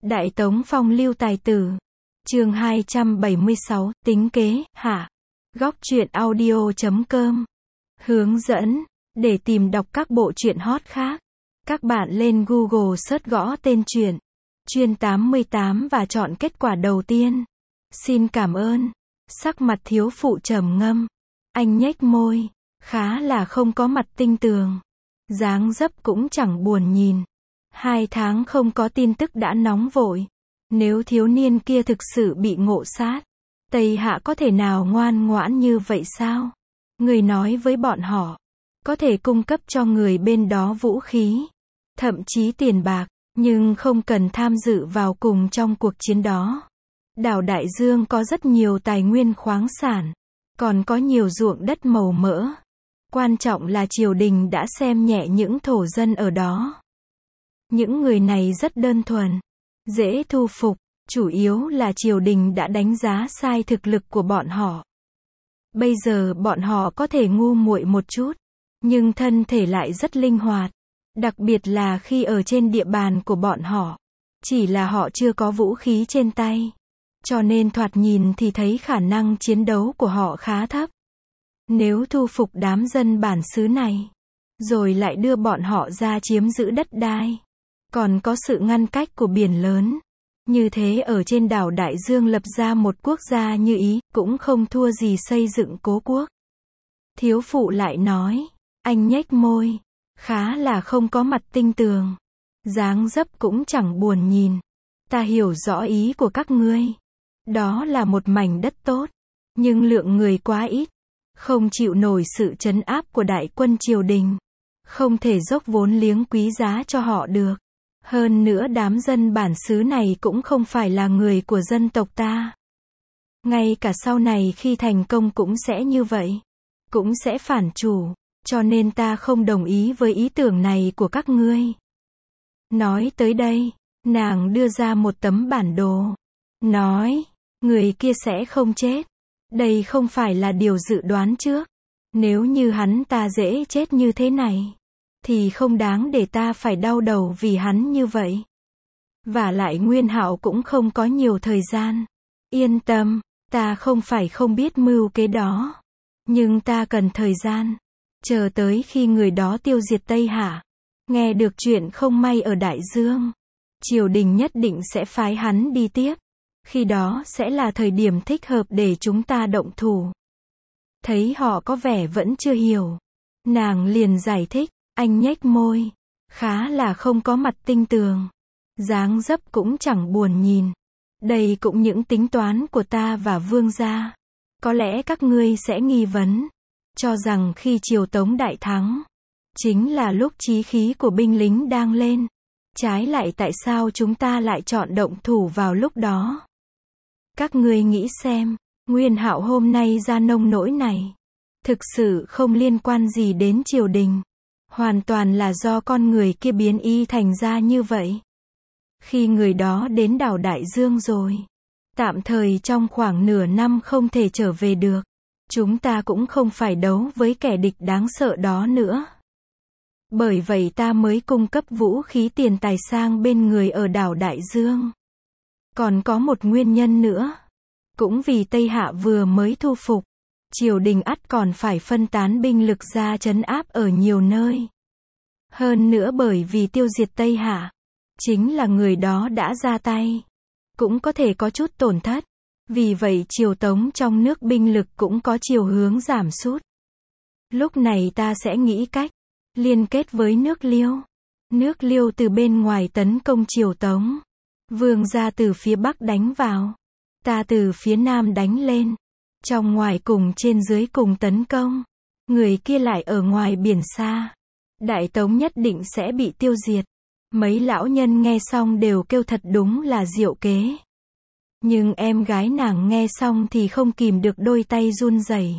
Đại Tống phong lưu tài tử. Chương 276, tính kế, hạ. Góc truyện audio.com. Hướng dẫn. Để tìm đọc các bộ truyện hot khác, các bạn lên Google search gõ tên truyện Chuyên 88 và chọn kết quả đầu tiên. Xin cảm ơn. Sắc mặt thiếu phụ trầm ngâm. Anh nhếch môi, khá là không có mặt tinh tường. Dáng dấp cũng chẳng buồn nhìn. 2 tháng không có tin tức đã nóng vội. Nếu thiếu niên kia thực sự bị ngộ sát, Tây Hạ có thể nào ngoan ngoãn như vậy sao? Người nói với bọn họ, có thể cung cấp cho người bên đó vũ khí, thậm chí tiền bạc, nhưng không cần tham dự vào cùng trong cuộc chiến đó. Đảo Đại Dương có rất nhiều tài nguyên khoáng sản, còn có nhiều ruộng đất màu mỡ. Quan trọng là triều đình đã xem nhẹ những thổ dân ở đó. Những người này rất đơn thuần, dễ thu phục, chủ yếu là triều đình đã đánh giá sai thực lực của bọn họ. Bây giờ bọn họ có thể ngu muội một chút, nhưng thân thể lại rất linh hoạt, đặc biệt là khi ở trên địa bàn của bọn họ. Chỉ là họ chưa có vũ khí trên tay, cho nên thoạt nhìn thì thấy khả năng chiến đấu của họ khá thấp. Nếu thu phục đám dân bản xứ này, rồi lại đưa bọn họ ra chiếm giữ đất đai, còn có sự ngăn cách của biển lớn, như thế ở trên đảo Đại Dương lập ra một quốc gia như Ý, cũng không thua gì xây dựng cố quốc. Thiếu phụ lại nói, anh nhếch môi, khá là không có mặt tinh tường. Dáng dấp cũng chẳng buồn nhìn. Ta hiểu rõ ý của các ngươi. Đó là một mảnh đất tốt, nhưng lượng người quá ít, không chịu nổi sự trấn áp của đại quân triều đình. Không thể dốc vốn liếng quý giá cho họ được. Hơn nữa đám dân bản xứ này cũng không phải là người của dân tộc ta. Ngay cả sau này khi thành công cũng sẽ như vậy. Cũng sẽ phản chủ. Cho nên ta không đồng ý với ý tưởng này của các ngươi. Nói tới đây, nàng đưa ra một tấm bản đồ. Nói, người kia sẽ không chết. Đây không phải là điều dự đoán trước. Nếu như hắn ta dễ chết như thế này, thì không đáng để ta phải đau đầu vì hắn như vậy. Vả lại Nguyên Hạo cũng không có nhiều thời gian. Yên tâm, ta không phải không biết mưu kế đó. Nhưng ta cần thời gian. Chờ tới khi người đó tiêu diệt Tây Hạ, nghe được chuyện không may ở Đại Dương, triều đình nhất định sẽ phái hắn đi tiếp. Khi đó sẽ là thời điểm thích hợp để chúng ta động thủ. Thấy họ có vẻ vẫn chưa hiểu, nàng liền giải thích. Anh nhếch môi, khá là không có mặt tinh tường. Dáng dấp cũng chẳng buồn nhìn. Đây cũng những tính toán của ta và vương gia. Có lẽ các ngươi sẽ nghi vấn, cho rằng khi triều Tống đại thắng, chính là lúc chí khí của binh lính đang lên. Trái lại tại sao chúng ta lại chọn động thủ vào lúc đó? Các ngươi nghĩ xem, Nguyên Hạo hôm nay ra nông nỗi này, thực sự không liên quan gì đến triều đình. Hoàn toàn là do con người kia biến y thành ra như vậy. Khi người đó đến đảo Đại Dương rồi, tạm thời trong khoảng nửa năm không thể trở về được, chúng ta cũng không phải đấu với kẻ địch đáng sợ đó nữa. Bởi vậy ta mới cung cấp vũ khí tiền tài sang bên người ở đảo Đại Dương. Còn có một nguyên nhân nữa. Cũng vì Tây Hạ vừa mới thu phục, triều đình ắt còn phải phân tán binh lực ra trấn áp ở nhiều nơi. Hơn nữa bởi vì tiêu diệt Tây Hạ, chính là người đó đã ra tay, cũng có thể có chút tổn thất. Vì vậy triều Tống trong nước binh lực cũng có chiều hướng giảm sút. Lúc này ta sẽ nghĩ cách liên kết với nước Liêu. Nước Liêu từ bên ngoài tấn công triều Tống, vương gia từ phía bắc đánh vào, ta từ phía nam đánh lên. Trong ngoài cùng trên dưới cùng tấn công. Người kia lại ở ngoài biển xa. Đại Tống nhất định sẽ bị tiêu diệt. Mấy lão nhân nghe xong đều kêu thật đúng là diệu kế. Nhưng em gái nàng nghe xong thì không kìm được đôi tay run rẩy.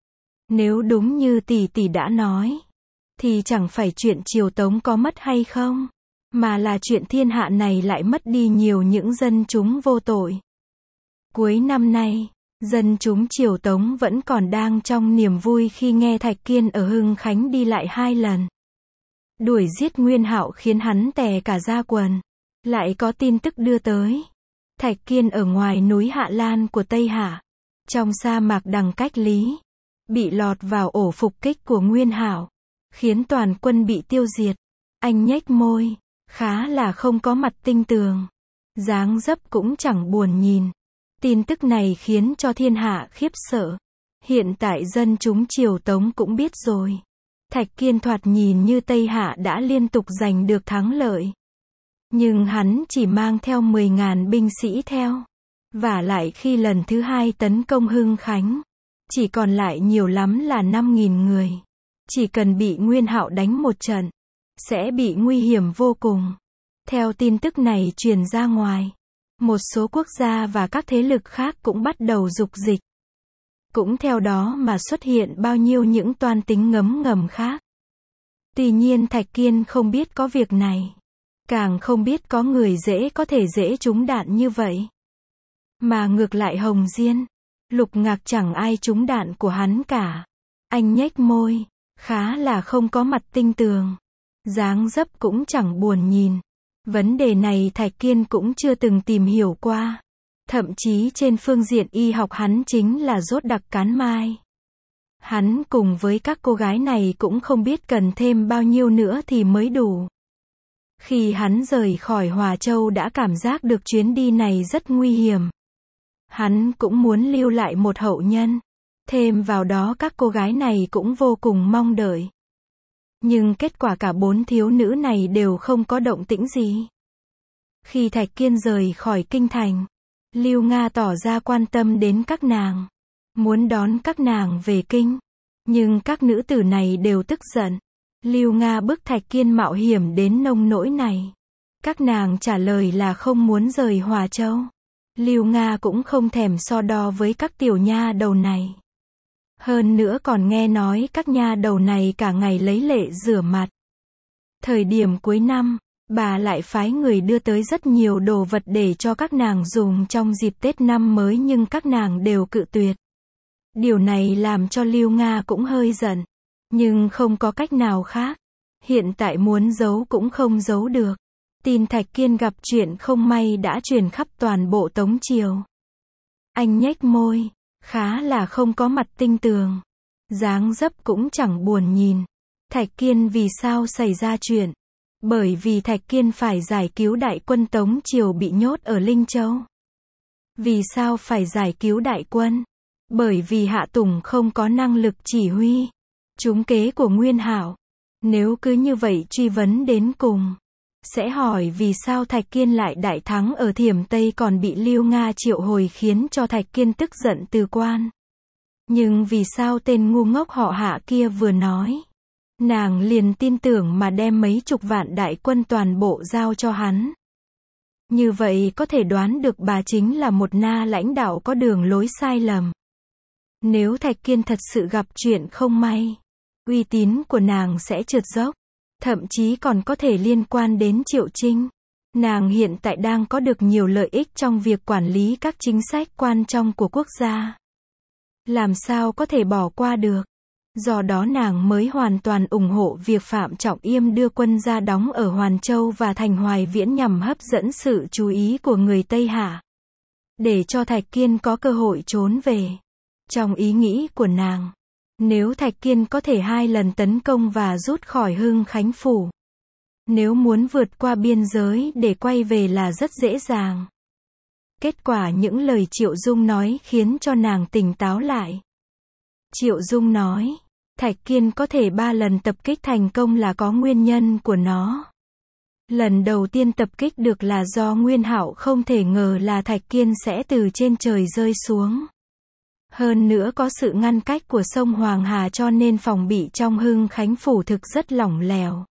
Nếu đúng như tỷ tỷ đã nói, thì chẳng phải chuyện triều Tống có mất hay không, mà là chuyện thiên hạ này lại mất đi nhiều những dân chúng vô tội. Cuối năm nay, dân chúng triều Tống vẫn còn đang trong niềm vui khi nghe Thạch Kiên ở Hưng Khánh đi lại 2 lần. Đuổi giết Nguyên Hạo khiến hắn tè cả da quần. Lại có tin tức đưa tới. Thạch Kiên ở ngoài núi Hạ Lan của Tây Hạ, trong sa mạc đằng cách Lý, bị lọt vào ổ phục kích của Nguyên Hạo, khiến toàn quân bị tiêu diệt. Anh nhếch môi, khá là không có mặt tinh tường, dáng dấp cũng chẳng buồn nhìn. Tin tức này khiến cho thiên hạ khiếp sợ. Hiện tại dân chúng triều Tống cũng biết rồi. Thạch Kiên thoạt nhìn như Tây Hạ đã liên tục giành được thắng lợi. Nhưng hắn chỉ mang theo 10.000 binh sĩ theo. Vả lại khi lần thứ hai tấn công Hưng Khánh, chỉ còn lại nhiều lắm là 5.000 người. Chỉ cần bị Nguyên Hạo đánh một trận, sẽ bị nguy hiểm vô cùng. Theo tin tức này truyền ra ngoài, một số quốc gia và các thế lực khác cũng bắt đầu dục dịch. Cũng theo đó mà xuất hiện bao nhiêu những toan tính ngấm ngầm khác. Tuy nhiên Thạch Kiên không biết có việc này. Càng không biết có người có thể dễ trúng đạn như vậy. Mà ngược lại Hồng Diên, Lục Ngạc chẳng ai trúng đạn của hắn cả. Anh nhếch môi, khá là không có mặt tinh tường. Dáng dấp cũng chẳng buồn nhìn. Vấn đề này Thạch Kiên cũng chưa từng tìm hiểu qua. Thậm chí trên phương diện y học hắn chính là rốt đặc cán mai. Hắn cùng với các cô gái này cũng không biết cần thêm bao nhiêu nữa thì mới đủ. Khi hắn rời khỏi Hòa Châu đã cảm giác được chuyến đi này rất nguy hiểm. Hắn cũng muốn lưu lại một hậu nhân. Thêm vào đó các cô gái này cũng vô cùng mong đợi. Nhưng kết quả cả 4 thiếu nữ này đều không có động tĩnh gì. Khi Thạch Kiên rời khỏi kinh thành, Lưu Nga tỏ ra quan tâm đến các nàng, muốn đón các nàng về kinh. Nhưng các nữ tử này đều tức giận. Lưu Nga bức Thạch Kiên mạo hiểm đến nông nỗi này. Các nàng trả lời là không muốn rời Hòa Châu. Lưu Nga cũng không thèm so đo với các tiểu nha đầu này. Hơn nữa còn nghe nói các nha đầu này cả ngày lấy lệ rửa mặt. Thời điểm cuối năm, bà lại phái người đưa tới rất nhiều đồ vật để cho các nàng dùng trong dịp Tết năm mới nhưng các nàng đều cự tuyệt. Điều này làm cho Lưu Nga cũng hơi giận. Nhưng không có cách nào khác. Hiện tại muốn giấu cũng không giấu được. Tin Thạch Kiên gặp chuyện không may đã truyền khắp toàn bộ Tống Triều. Anh nhếch môi, khá là không có mặt tinh tường. Dáng dấp cũng chẳng buồn nhìn. Thạch Kiên vì sao xảy ra chuyện? Bởi vì Thạch Kiên phải giải cứu đại quân Tống Triều bị nhốt ở Linh Châu. Vì sao phải giải cứu đại quân? Bởi vì Hạ Tùng không có năng lực chỉ huy. Trúng kế của Nguyên Hạo. Nếu cứ như vậy truy vấn đến cùng, sẽ hỏi vì sao Thạch Kiên lại đại thắng ở Thiểm Tây còn bị Lưu Nga triệu hồi khiến cho Thạch Kiên tức giận từ quan. Nhưng vì sao tên ngu ngốc họ Hạ kia vừa nói, nàng liền tin tưởng mà đem mấy chục vạn đại quân toàn bộ giao cho hắn. Như vậy có thể đoán được bà chính là một na lãnh đạo có đường lối sai lầm. Nếu Thạch Kiên thật sự gặp chuyện không may, uy tín của nàng sẽ trượt dốc. Thậm chí còn có thể liên quan đến Triệu Trinh. Nàng hiện tại đang có được nhiều lợi ích trong việc quản lý các chính sách quan trọng của quốc gia. Làm sao có thể bỏ qua được. Do đó nàng mới hoàn toàn ủng hộ việc Phạm Trọng Yêm đưa quân ra đóng ở Hoàn Châu và thành Hoài Viễn nhằm hấp dẫn sự chú ý của người Tây Hạ. Để cho Thạch Kiên có cơ hội trốn về. Trong ý nghĩ của nàng, nếu Thạch Kiên có thể 2 lần tấn công và rút khỏi Hưng Khánh Phủ, nếu muốn vượt qua biên giới để quay về là rất dễ dàng. Kết quả những lời Triệu Dung nói khiến cho nàng tỉnh táo lại. Triệu Dung nói, Thạch Kiên có thể 3 lần tập kích thành công là có nguyên nhân của nó. Lần đầu tiên tập kích được là do Nguyên Hạo không thể ngờ là Thạch Kiên sẽ từ trên trời rơi xuống. Hơn nữa có sự ngăn cách của sông Hoàng Hà cho nên phòng bị trong Hưng Khánh Phủ thực rất lỏng lẻo.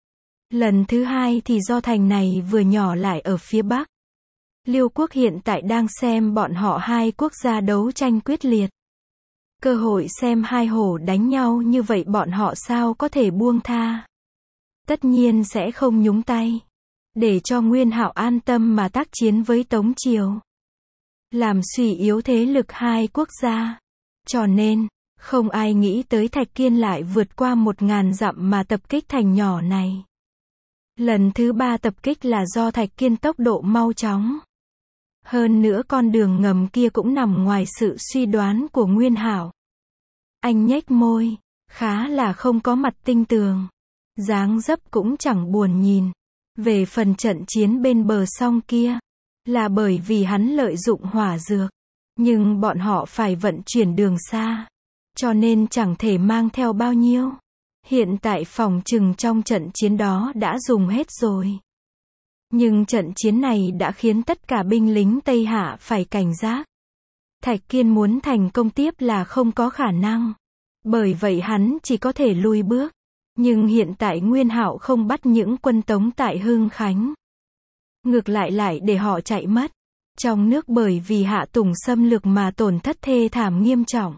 Lần thứ hai thì do thành này vừa nhỏ lại ở phía Bắc. Liêu quốc hiện tại đang xem bọn họ hai quốc gia đấu tranh quyết liệt. Cơ hội xem hai hổ đánh nhau như vậy bọn họ sao có thể buông tha. Tất nhiên sẽ không nhúng tay. Để cho Nguyên Hạo an tâm mà tác chiến với Tống Triều. Làm suy yếu thế lực hai quốc gia. Cho nên, không ai nghĩ tới Thạch Kiên lại vượt qua 1000 dặm mà tập kích thành nhỏ này. Lần thứ 3 tập kích là do Thạch Kiên tốc độ mau chóng. Hơn nữa con đường ngầm kia cũng nằm ngoài sự suy đoán của Nguyên Hạo. Anh nhếch môi, khá là không có mặt tinh tường. Dáng dấp cũng chẳng buồn nhìn. Về phần trận chiến bên bờ sông kia, là bởi vì hắn lợi dụng hỏa dược. Nhưng bọn họ phải vận chuyển đường xa, cho nên chẳng thể mang theo bao nhiêu. Hiện tại phòng trừng trong trận chiến đó đã dùng hết rồi. Nhưng trận chiến này đã khiến tất cả binh lính Tây Hạ phải cảnh giác. Thạch Kiên muốn thành công tiếp là không có khả năng. Bởi vậy hắn chỉ có thể lùi bước. Nhưng hiện tại Nguyên Hạo không bắt những quân Tống tại Hưng Khánh. Ngược lại để họ chạy mất. Trong nước bởi vì Hạ Tùng xâm lược mà tổn thất thê thảm nghiêm trọng.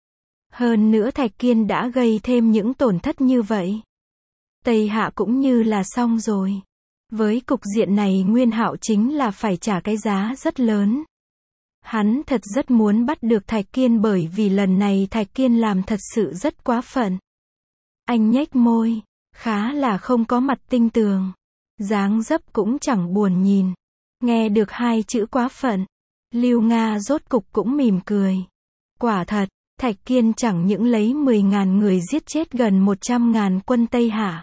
Hơn nữa Thạch Kiên đã gây thêm những tổn thất như vậy. Tây Hạ cũng như là xong rồi. Với cục diện này Nguyên Hạo chính là phải trả cái giá rất lớn. Hắn thật rất muốn bắt được Thạch Kiên bởi vì lần này Thạch Kiên làm thật sự rất quá phận. Anh nhếch môi, khá là không có mặt tinh tường. Dáng dấp cũng chẳng buồn nhìn. Nghe được hai chữ quá phận, Lưu Nga rốt cục cũng mỉm cười. Quả thật, Thạch Kiên chẳng những lấy 10.000 người giết chết gần 100.000 quân Tây Hạ.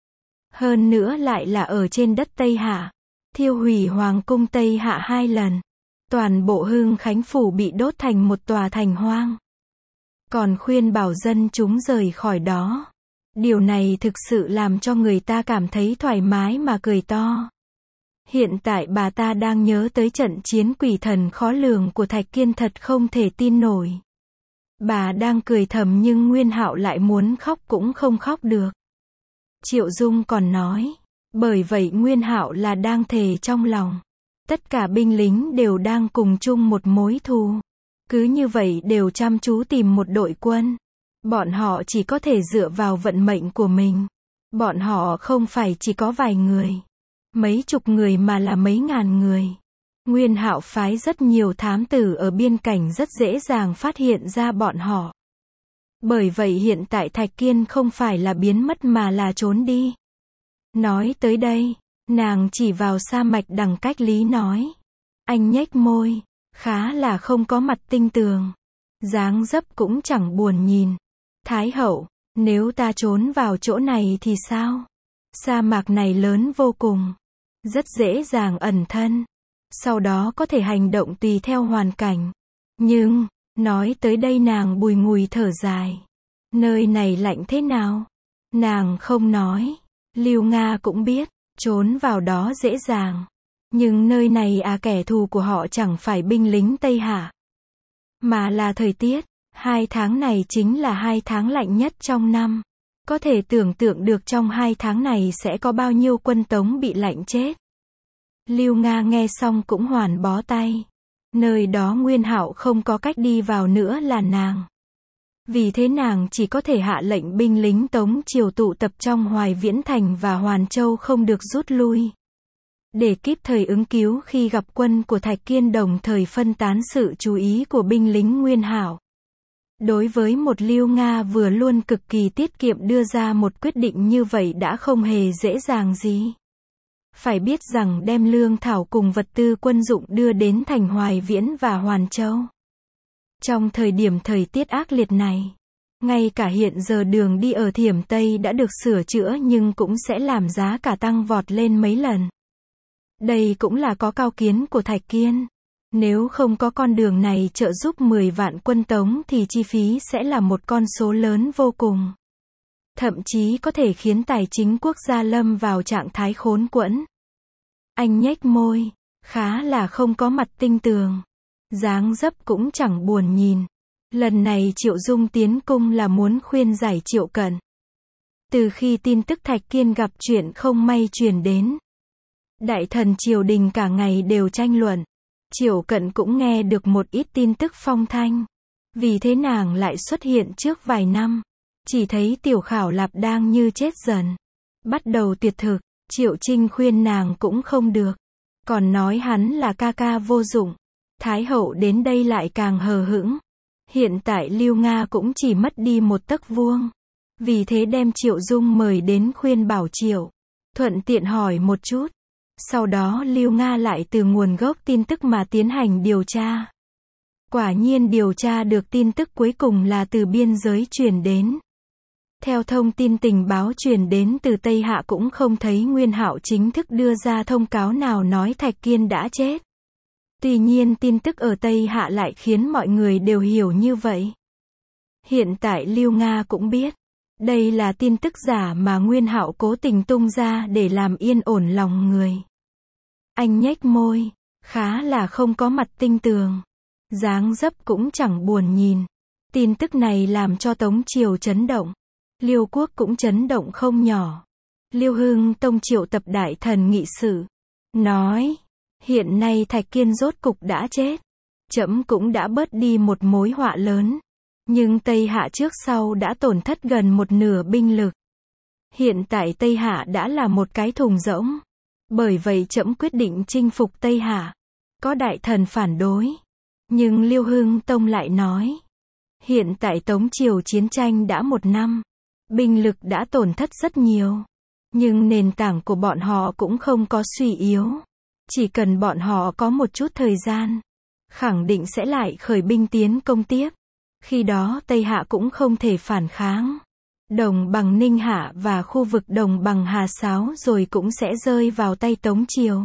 Hơn nữa lại là ở trên đất Tây Hạ. Thiêu hủy Hoàng cung Tây Hạ 2 lần. Toàn bộ Hưng Khánh phủ bị đốt thành một tòa thành hoang. Còn khuyên bảo dân chúng rời khỏi đó. Điều này thực sự làm cho người ta cảm thấy thoải mái mà cười to. Hiện tại bà ta đang nhớ tới trận chiến quỷ thần khó lường của Thạch Kiên thật không thể tin nổi. Bà đang cười thầm nhưng Nguyên Hạo lại muốn khóc cũng không khóc được. Triệu Dung còn nói, bởi vậy Nguyên Hạo là đang thề trong lòng. Tất cả binh lính đều đang cùng chung một mối thù. Cứ như vậy đều chăm chú tìm một đội quân. Bọn họ chỉ có thể dựa vào vận mệnh của mình. Bọn họ không phải chỉ có vài người, mấy chục người mà là mấy ngàn người. Nguyên Hạo phái rất nhiều thám tử ở biên cảnh rất dễ dàng phát hiện ra bọn họ. Bởi vậy hiện tại Thạch Kiên không phải là biến mất mà là trốn đi. Nói tới đây, nàng chỉ vào sa mạch đằng cách Lý nói. Anh nhếch môi, khá là không có mặt tinh tường. Dáng dấp cũng chẳng buồn nhìn. Thái hậu, nếu ta trốn vào chỗ này thì sao? Sa mạc này lớn vô cùng. Rất dễ dàng ẩn thân. Sau đó có thể hành động tùy theo hoàn cảnh. Nhưng, nói tới đây nàng bùi ngùi thở dài. Nơi này lạnh thế nào? Nàng không nói. Lưu Nga cũng biết, trốn vào đó dễ dàng. Nhưng nơi này kẻ thù của họ chẳng phải binh lính Tây Hạ. Mà là thời tiết. 2 tháng này chính là 2 tháng lạnh nhất trong năm. Có thể tưởng tượng được trong 2 tháng này sẽ có bao nhiêu quân Tống bị lạnh chết. Lưu Nga nghe xong cũng hoàn bó tay. Nơi đó Nguyên Hạo không có cách đi vào nữa là nàng. Vì thế nàng chỉ có thể hạ lệnh binh lính Tống triều tụ tập trong Hoài Viễn Thành và Hoàn Châu không được rút lui. Để kịp thời ứng cứu khi gặp quân của Thạch Kiên đồng thời phân tán sự chú ý của binh lính Nguyên Hạo. Đối với một Lưu Nga vừa luôn cực kỳ tiết kiệm đưa ra một quyết định như vậy đã không hề dễ dàng gì. Phải biết rằng đem lương thảo cùng vật tư quân dụng đưa đến thành Hoài Viễn và Hoàn Châu. Trong thời điểm thời tiết ác liệt này, ngay cả hiện giờ đường đi ở Thiểm Tây đã được sửa chữa nhưng cũng sẽ làm giá cả tăng vọt lên mấy lần. Đây cũng là có cao kiến của Thạch Kiên. Nếu không có con đường này trợ giúp 10 vạn quân Tống thì chi phí sẽ là một con số lớn vô cùng. Thậm chí có thể khiến tài chính quốc gia lâm vào trạng thái khốn quẫn. Anh nhếch môi, khá là không có mặt tinh tường. Dáng dấp cũng chẳng buồn nhìn. Lần này Triệu Dung tiến cung là muốn khuyên giải Triệu Cận. Từ khi tin tức Thạch Kiên gặp chuyện không may truyền đến, đại thần triều đình cả ngày đều tranh luận. Triệu Cận cũng nghe được một ít tin tức phong thanh. Vì thế nàng lại xuất hiện trước vài năm. Chỉ thấy Tiểu Khảo Lạp đang như chết dần. Bắt đầu tuyệt thực. Triệu Trinh khuyên nàng cũng không được. Còn nói hắn là ca ca vô dụng. Thái hậu đến đây lại càng hờ hững. Hiện tại Lưu Nga cũng chỉ mất đi một tấc vuông. Vì thế đem Triệu Dung mời đến khuyên bảo Triệu thuận tiện hỏi một chút. Sau đó Lưu Nga lại từ nguồn gốc tin tức mà tiến hành điều tra. Quả nhiên điều tra được tin tức cuối cùng là từ biên giới truyền đến. Theo thông tin tình báo truyền đến từ Tây Hạ cũng không thấy Nguyên Hạo chính thức đưa ra thông cáo nào nói Thạch Kiên đã chết. Tuy nhiên tin tức ở Tây Hạ lại khiến mọi người đều hiểu như vậy. Hiện tại Lưu Nga cũng biết, đây là tin tức giả mà Nguyên Hạo cố tình tung ra để làm yên ổn lòng người. Anh nhếch môi, khá là không có mặt tinh tường. Dáng dấp cũng chẳng buồn nhìn. Tin tức này làm cho Tống Triều chấn động. Liêu quốc cũng chấn động không nhỏ. Liêu Hưng Tông triệu tập đại thần nghị sự. Nói, hiện nay Thạch Kiên rốt cục đã chết. Trẫm cũng đã bớt đi một mối họa lớn. Nhưng Tây Hạ trước sau đã tổn thất gần một nửa binh lực. Hiện tại Tây Hạ đã là một cái thùng rỗng. Bởi vậy trẫm quyết định chinh phục Tây Hạ. Có đại thần phản đối. Nhưng Liêu Hưng Tông lại nói. Hiện tại Tống Triều chiến tranh đã 1 năm. Binh lực đã tổn thất rất nhiều. Nhưng nền tảng của bọn họ cũng không có suy yếu. Chỉ cần bọn họ có một chút thời gian. Khẳng định sẽ lại khởi binh tiến công tiếp. Khi đó Tây Hạ cũng không thể phản kháng. Đồng bằng Ninh Hạ và khu vực đồng bằng Hà Sáo rồi cũng sẽ rơi vào tay Tống Triều.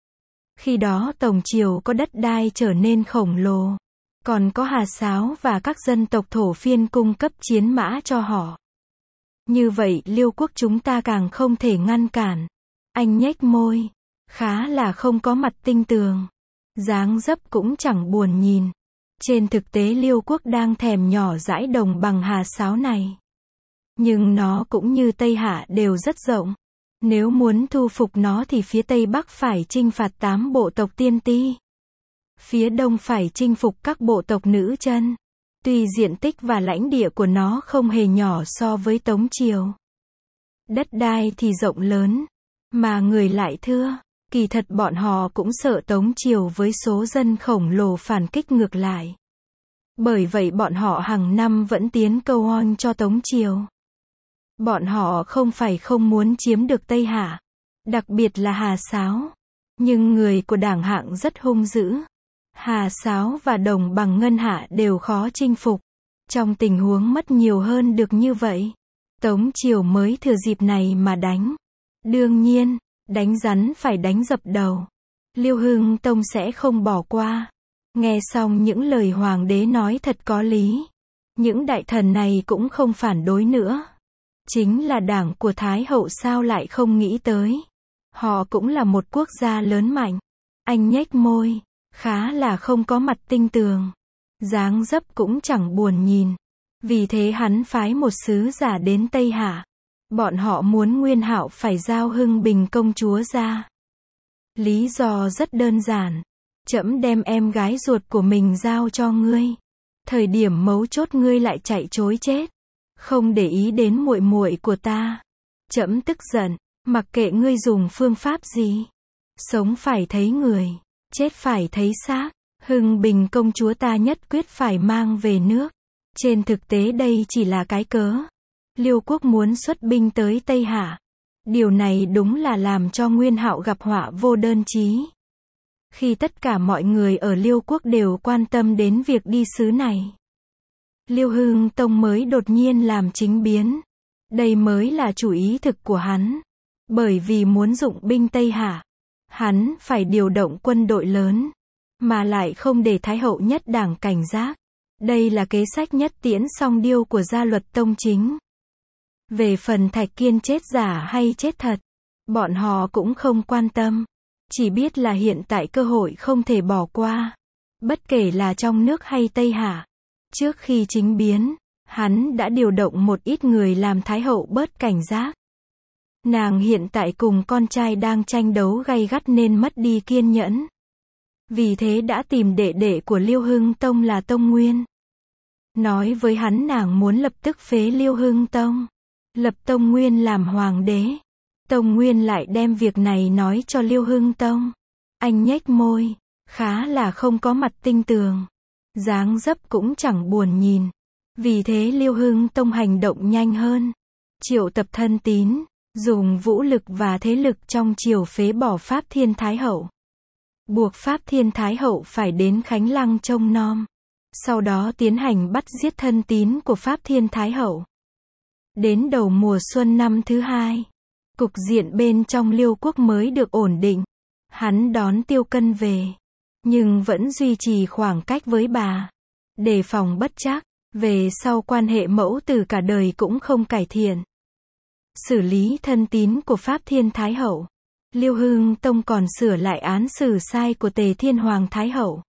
Khi đó Tống Triều có đất đai trở nên khổng lồ. Còn có Hà Sáo và các dân tộc thổ phiên cung cấp chiến mã cho họ. Như vậy Liêu quốc chúng ta càng không thể ngăn cản. Anh nhếch môi. Khá là không có mặt tinh tường. Dáng dấp cũng chẳng buồn nhìn. Trên thực tế Liêu quốc đang thèm nhỏ dãi đồng bằng Hà Sáo này. Nhưng nó cũng như Tây Hạ đều rất rộng. Nếu muốn thu phục nó thì phía Tây Bắc phải chinh phạt 8 bộ tộc Tiên Ti. Phía Đông phải chinh phục các bộ tộc Nữ Chân. Tuy diện tích và lãnh địa của nó không hề nhỏ so với Tống Triều. Đất đai thì rộng lớn, mà người lại thưa. Kỳ thật bọn họ cũng sợ Tống Triều với số dân khổng lồ phản kích ngược lại. Bởi vậy bọn họ hàng năm vẫn tiến câu oan cho Tống Triều. Bọn họ không phải không muốn chiếm được Tây Hạ, đặc biệt là Hà Sáo. Nhưng người của Đảng Hạng rất hung dữ. Hà Sáo và đồng bằng Ngân Hạ đều khó chinh phục. Trong tình huống mất nhiều hơn được như vậy, Tống Triều mới thừa dịp này mà đánh. Đương nhiên, đánh rắn phải đánh dập đầu. Liêu Hưng Tông sẽ không bỏ qua. Nghe xong những lời hoàng đế nói thật có lý. Những đại thần này cũng không phản đối nữa. Chính là đảng của Thái Hậu sao lại không nghĩ tới. Họ cũng là một quốc gia lớn mạnh. Anh nhếch môi, khá là không có mặt tinh tường. Dáng dấp cũng chẳng buồn nhìn. Vì thế hắn phái một sứ giả đến Tây Hạ. Bọn họ muốn Nguyên Hạo phải giao Hưng Bình công chúa ra. Lý do rất đơn giản. Trẫm đem em gái ruột của mình giao cho ngươi. Thời điểm mấu chốt ngươi lại chạy trối chết. Không để ý đến muội muội của ta. Trẫm tức giận, mặc kệ ngươi dùng phương pháp gì. Sống phải thấy người, chết phải thấy xác. Hưng Bình công chúa ta nhất quyết phải mang về nước. Trên thực tế đây chỉ là cái cớ. Liêu quốc muốn xuất binh tới Tây Hạ. Điều này đúng là làm cho Nguyên Hạo gặp họa vô đơn chí. Khi tất cả mọi người ở Liêu quốc đều quan tâm đến việc đi sứ này, Liêu Hưng Tông mới đột nhiên làm chính biến. Đây mới là chủ ý thực của hắn. Bởi vì muốn dụng binh Tây Hạ, hắn phải điều động quân đội lớn, mà lại không để Thái Hậu nhất đảng cảnh giác. Đây là kế sách nhất tiễn song điêu của gia luật tông chính. Về phần Thạch Kiên chết giả hay chết thật, bọn họ cũng không quan tâm. Chỉ biết là hiện tại cơ hội không thể bỏ qua. Bất kể là trong nước hay Tây Hạ. Trước khi chính biến, hắn đã điều động một ít người làm Thái Hậu bớt cảnh giác. Nàng hiện tại cùng con trai đang tranh đấu gay gắt nên mất đi kiên nhẫn. Vì thế đã tìm đệ đệ của Liêu Hưng Tông là Tông Nguyên. Nói với hắn nàng muốn lập tức phế Liêu Hưng Tông. Lập Tông Nguyên làm hoàng đế. Tông Nguyên lại đem việc này nói cho Liêu Hưng Tông. Anh nhếch môi, khá là không có mặt tinh tường. Dáng dấp cũng chẳng buồn nhìn. Vì thế Liêu Hưng Tông hành động nhanh hơn. Triệu tập thân tín, dùng vũ lực và thế lực trong triều phế bỏ Pháp Thiên Thái Hậu. Buộc Pháp Thiên Thái Hậu phải đến Khánh Lăng trông nom. Sau đó tiến hành bắt giết thân tín của Pháp Thiên Thái Hậu. Đến đầu mùa xuân năm thứ hai, cục diện bên trong Liêu quốc mới được ổn định. Hắn đón Tiêu Cân về, nhưng vẫn duy trì khoảng cách với bà, đề phòng bất trắc. Về sau quan hệ mẫu tử cả đời cũng không cải thiện. Xử lý thân tín của Pháp Thiên Thái Hậu, Liêu Hưng Tông còn sửa lại án xử sai của Tề Thiên Hoàng Thái Hậu.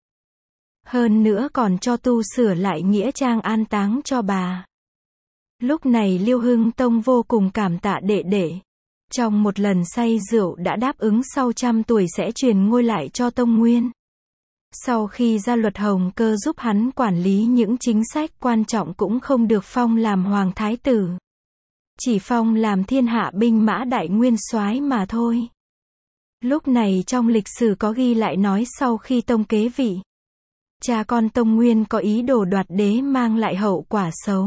Hơn nữa còn cho tu sửa lại nghĩa trang an táng cho bà. Lúc này Liêu Hưng Tông vô cùng cảm tạ đệ đệ. Trong một lần say rượu đã đáp ứng sau 100 tuổi sẽ truyền ngôi lại cho Tông Nguyên. Sau khi ra luật Hồng Cơ giúp hắn quản lý những chính sách quan trọng cũng không được phong làm Hoàng Thái Tử. Chỉ phong làm thiên hạ binh mã đại nguyên soái mà thôi. Lúc này trong lịch sử có ghi lại nói sau khi Tông kế vị, cha con Tông Nguyên có ý đồ đoạt đế mang lại hậu quả xấu.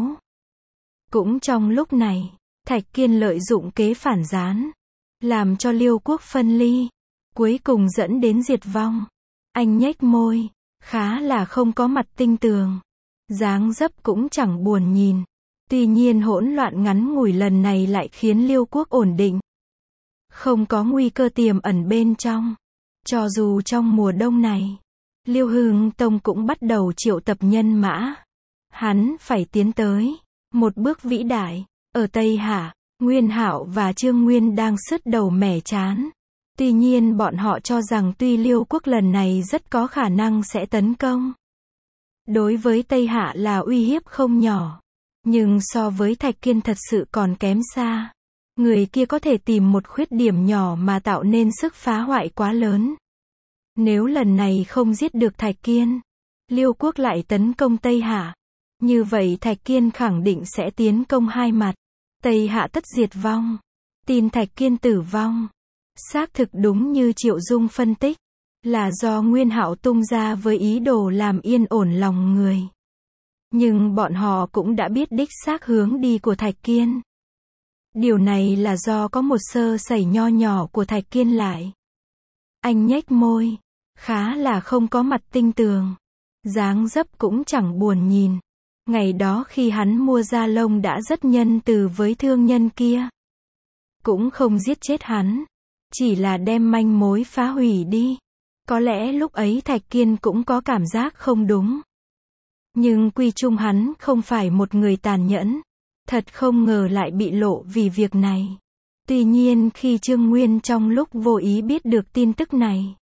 Cũng trong lúc này, Thạch Kiên lợi dụng kế phản gián, làm cho Liêu quốc phân ly, cuối cùng dẫn đến diệt vong. Anh nhếch môi, khá là không có mặt tinh tường. Dáng dấp cũng chẳng buồn nhìn. Tuy nhiên hỗn loạn ngắn ngủi lần này lại khiến Liêu quốc ổn định. Không có nguy cơ tiềm ẩn bên trong. Cho dù trong mùa đông này, Liêu Hưng Tông cũng bắt đầu triệu tập nhân mã. Hắn phải tiến tới một bước vĩ đại. Ở Tây Hạ, Nguyên Hạo và Trương Nguyên đang sứt đầu mẻ trán. Tuy nhiên bọn họ cho rằng tuy Liêu quốc lần này rất có khả năng sẽ tấn công. Đối với Tây Hạ là uy hiếp không nhỏ. Nhưng so với Thạch Kiên thật sự còn kém xa. Người kia có thể tìm một khuyết điểm nhỏ mà tạo nên sức phá hoại quá lớn. Nếu lần này không giết được Thạch Kiên, Liêu quốc lại tấn công Tây Hạ. Như vậy Thạch Kiên khẳng định sẽ tiến công hai mặt. Tây Hạ tất diệt vong. Tin Thạch Kiên tử vong. Xác thực đúng như Triệu Dung phân tích, là do Nguyên Hạo tung ra với ý đồ làm yên ổn lòng người. Nhưng bọn họ cũng đã biết đích xác hướng đi của Thạch Kiên. Điều này là do có một sơ sẩy nho nhỏ của Thạch Kiên lại. Anh nhếch môi, khá là không có mặt tinh tường. Dáng dấp cũng chẳng buồn nhìn. Ngày đó khi hắn mua da lông đã rất nhân từ với thương nhân kia. Cũng không giết chết hắn. Chỉ là đem manh mối phá hủy đi. Có lẽ lúc ấy Thạch Kiên cũng có cảm giác không đúng. Nhưng quy chung hắn không phải một người tàn nhẫn. Thật không ngờ lại bị lộ vì việc này. Tuy nhiên khi Trương Nguyên trong lúc vô ý biết được tin tức này,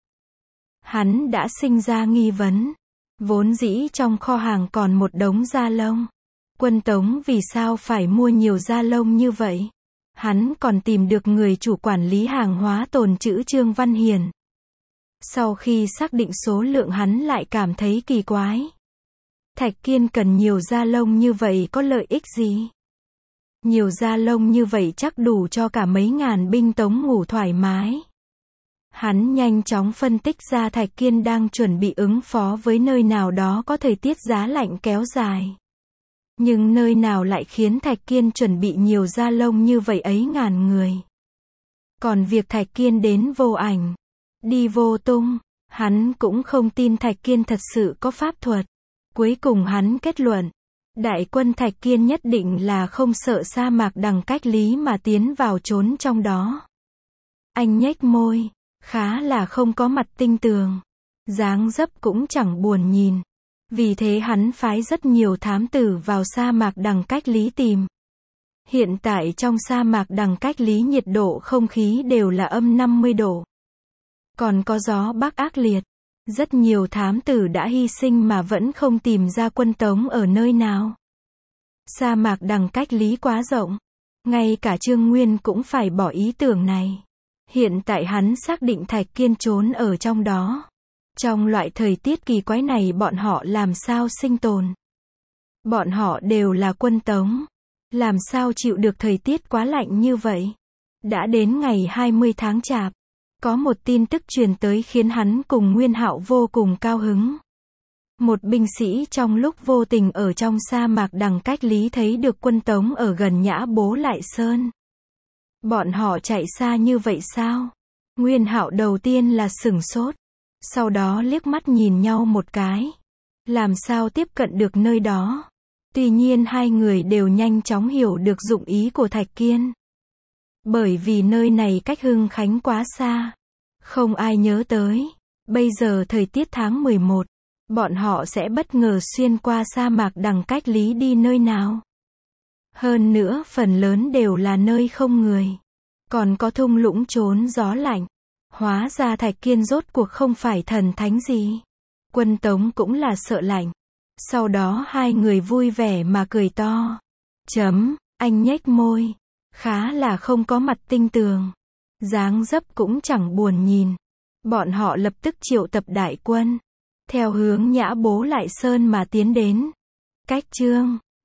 hắn đã sinh ra nghi vấn. Vốn dĩ trong kho hàng còn một đống da lông. Quân Tống vì sao phải mua nhiều da lông như vậy? Hắn còn tìm được người chủ quản lý hàng hóa tồn trữ Trương Văn Hiền. Sau khi xác định số lượng hắn lại cảm thấy kỳ quái. Thạch Kiên cần nhiều da lông như vậy có lợi ích gì? Nhiều da lông như vậy chắc đủ cho cả mấy ngàn binh Tống ngủ thoải mái. Hắn nhanh chóng phân tích ra Thạch Kiên đang chuẩn bị ứng phó với nơi nào đó có thời tiết giá lạnh kéo dài. Nhưng nơi nào lại khiến Thạch Kiên chuẩn bị nhiều da lông như vậy ấy ngàn người. Còn việc Thạch Kiên đến vô ảnh, đi vô tung, hắn cũng không tin Thạch Kiên thật sự có pháp thuật. Cuối cùng hắn kết luận, đại quân Thạch Kiên nhất định là không sợ sa mạc đằng cách lý mà tiến vào trốn trong đó. Anh nhếch môi, khá là không có mặt tinh tường. Dáng dấp cũng chẳng buồn nhìn. Vì thế hắn phái rất nhiều thám tử vào sa mạc đằng cách lý tìm. Hiện tại trong sa mạc đằng cách lý nhiệt độ không khí đều là âm 50 độ. Còn có gió bắc ác liệt. Rất nhiều thám tử đã hy sinh mà vẫn không tìm ra quân Tống ở nơi nào. Sa mạc đằng cách lý quá rộng. Ngay cả Trương Nguyên cũng phải bỏ ý tưởng này. Hiện tại hắn xác định Thạch Kiên trốn ở trong đó. Trong loại thời tiết kỳ quái này bọn họ làm sao sinh tồn? Bọn họ đều là quân Tống. Làm sao chịu được thời tiết quá lạnh như vậy? Đã đến ngày 20 tháng Chạp. Có một tin tức truyền tới khiến hắn cùng Nguyên Hạo vô cùng cao hứng. Một binh sĩ trong lúc vô tình ở trong sa mạc đằng cách lý thấy được quân Tống ở gần Nhã Bố Lại Sơn. Bọn họ chạy xa như vậy sao? Nguyên Hạo đầu tiên là sửng sốt, sau đó liếc mắt nhìn nhau một cái. Làm sao tiếp cận được nơi đó? Tuy nhiên hai người đều nhanh chóng hiểu được dụng ý của Thạch Kiên. Bởi vì nơi này cách Hưng Khánh quá xa. Không ai nhớ tới. Bây giờ thời tiết tháng 11, bọn họ sẽ bất ngờ xuyên qua sa mạc đằng cách Lý đi nơi nào. Hơn nữa phần lớn đều là nơi không người. Còn có thung lũng trốn gió lạnh. Hóa ra Thạch Kiên rốt cuộc không phải thần thánh gì. Quân Tống cũng là sợ lạnh. Sau đó hai người vui vẻ mà cười to. Anh nhếch môi. Khá là không có mặt tinh tường. Dáng dấp cũng chẳng buồn nhìn. Bọn họ lập tức triệu tập đại quân. Theo hướng Nhã Bố Lại Sơn mà tiến đến. Cách chương